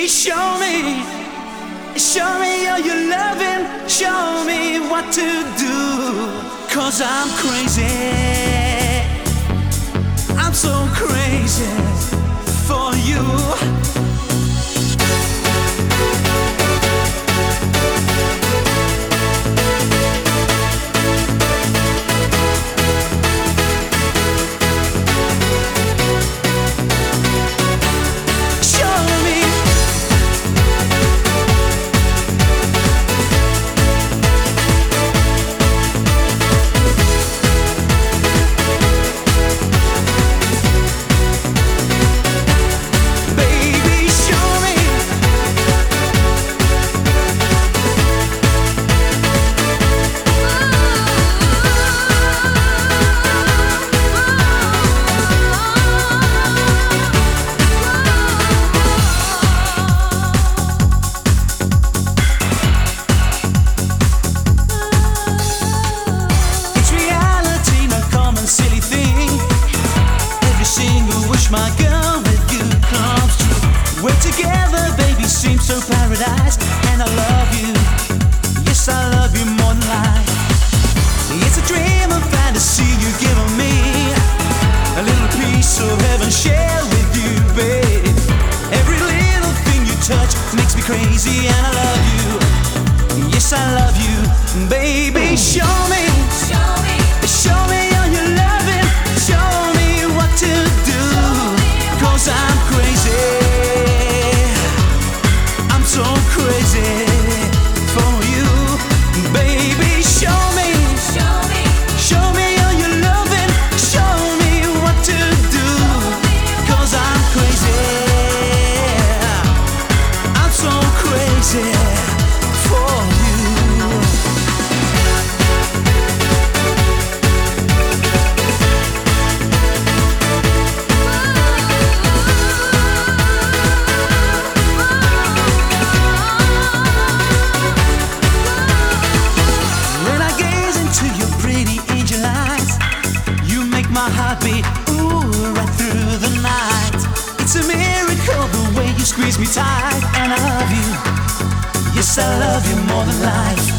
Show me all your loving, show me what to do. 'Cause I'm crazy, I'm so crazy for you. My girl with you comes true. We're together, baby, seems so paradise. And I love you, yes, I love you more than life. It's a dream and fantasy you've given me, a little piece of heaven share with you, babe. Every little thing you touch makes me crazy, and I love you, yes, I love you, baby. Show me all your loving, show me what to do. 'Cause I'm crazy, I'm so crazy for you, baby. Show me all your loving, show me what to do. 'Cause I'm crazy, I'm so crazy for you. My heart beat, ooh, right through the night. It's a miracle the way you squeeze me tight. And I love you, yes, I love you more than life.